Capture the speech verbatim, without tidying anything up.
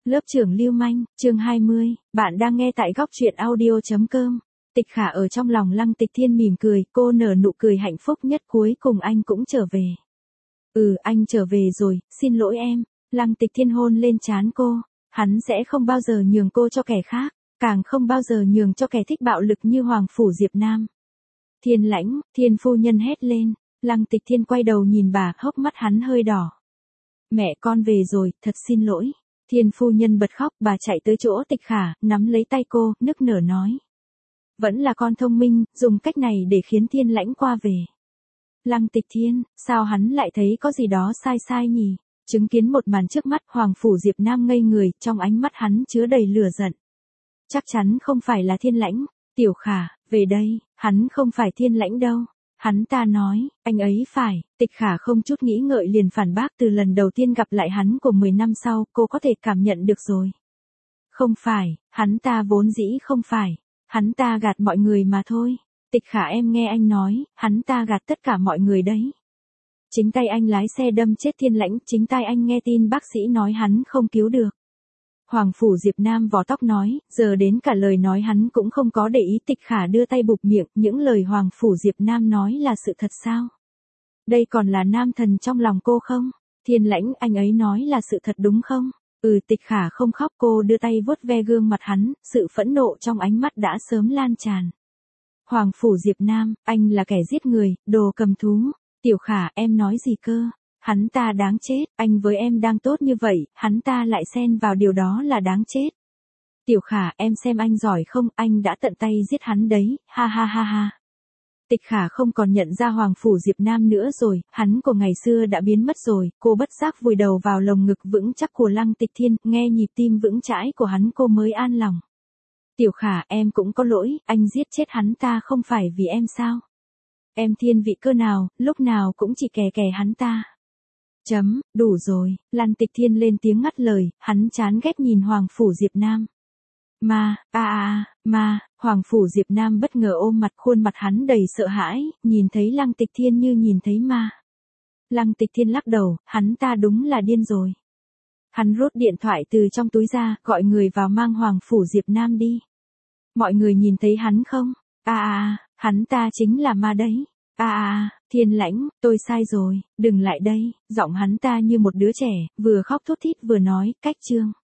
Lớp trưởng lưu manh, chương hai mươi, bạn đang nghe tại góc truyện audio.com. Tịch Khả ở trong lòng Lăng Tịch Thiên mỉm cười, cô nở nụ cười hạnh phúc nhất, cuối cùng anh cũng trở về. Ừ, anh trở về rồi, xin lỗi em. Lăng Tịch Thiên hôn lên trán cô, hắn sẽ không bao giờ nhường cô cho kẻ khác, càng không bao giờ nhường cho kẻ thích bạo lực như Hoàng Phủ Diệp Nam. Thiên Lãnh, Thiên phu nhân hét lên, Lăng Tịch Thiên quay đầu nhìn bà, hốc mắt hắn hơi đỏ. Mẹ con về rồi, thật xin lỗi. Thiên phu nhân bật khóc, bà chạy tới chỗ Tịch Khả, nắm lấy tay cô, nức nở nói. Vẫn là con thông minh, dùng cách này để khiến Thiên Lãnh qua về. Lăng Tịch Thiên, sao hắn lại thấy có gì đó sai sai nhỉ? Chứng kiến một màn trước mắt, Hoàng Phủ Diệp Nam ngây người, trong ánh mắt hắn chứa đầy lửa giận. Chắc chắn không phải là Thiên Lãnh. Tiểu Khả, về đây, hắn không phải Thiên Lãnh đâu. Hắn ta nói, anh ấy phải. Tịch Khả không chút nghĩ ngợi liền phản bác, từ lần đầu tiên gặp lại hắn của mười năm sau, cô có thể cảm nhận được rồi. Không phải, hắn ta vốn dĩ không phải. Hắn ta gạt mọi người mà thôi. Tịch Khả, em nghe anh nói, hắn ta gạt tất cả mọi người đấy. Chính tay anh lái xe đâm chết Thiên Lãnh, chính tay anh nghe tin bác sĩ nói hắn không cứu được. Hoàng Phủ Diệp Nam vò tóc nói, giờ đến cả lời nói hắn cũng không có để ý. Tịch Khả đưa tay bụp miệng, những lời Hoàng Phủ Diệp Nam nói là sự thật sao? Đây còn là nam thần trong lòng cô không? Thiên Lãnh, anh ấy nói là sự thật đúng không? Ừ. Tịch Khả không khóc, cô đưa tay vuốt ve gương mặt hắn, sự phẫn nộ trong ánh mắt đã sớm lan tràn. Hoàng Phủ Diệp Nam, anh là kẻ giết người, đồ cầm thú. Tiểu Khả, em nói gì cơ? Hắn ta đáng chết, anh với em đang tốt như vậy, hắn ta lại xen vào điều đó là đáng chết. Tiểu Khả, em xem anh giỏi không, anh đã tận tay giết hắn đấy, ha ha ha ha. Tịch Khả không còn nhận ra Hoàng Phủ Diệp Nam nữa rồi, hắn của ngày xưa đã biến mất rồi, cô bất giác vùi đầu vào lồng ngực vững chắc của Lăng Tịch Thiên, nghe nhịp tim vững chãi của hắn cô mới an lòng. Tiểu Khả, em cũng có lỗi, anh giết chết hắn ta không phải vì em sao? Em thiên vị cơ nào, lúc nào cũng chỉ kè kè hắn ta. Chấm, đủ rồi. Lăng Tịch Thiên lên tiếng ngắt lời, hắn chán ghét nhìn Hoàng Phủ Diệp Nam. Ma, a a, ma. Hoàng Phủ Diệp Nam bất ngờ ôm mặt, khuôn mặt hắn đầy sợ hãi, nhìn thấy Lăng Tịch Thiên như nhìn thấy ma. Lăng Tịch Thiên lắc đầu, hắn ta đúng là điên rồi. Hắn rút điện thoại từ trong túi ra, gọi người vào mang Hoàng Phủ Diệp Nam đi. Mọi người nhìn thấy hắn không? A a, hắn ta chính là ma đấy. A a, Thiên Lãnh, tôi sai rồi, đừng lại đây. Giọng hắn ta như một đứa trẻ, vừa khóc thút thít vừa nói, cách chương.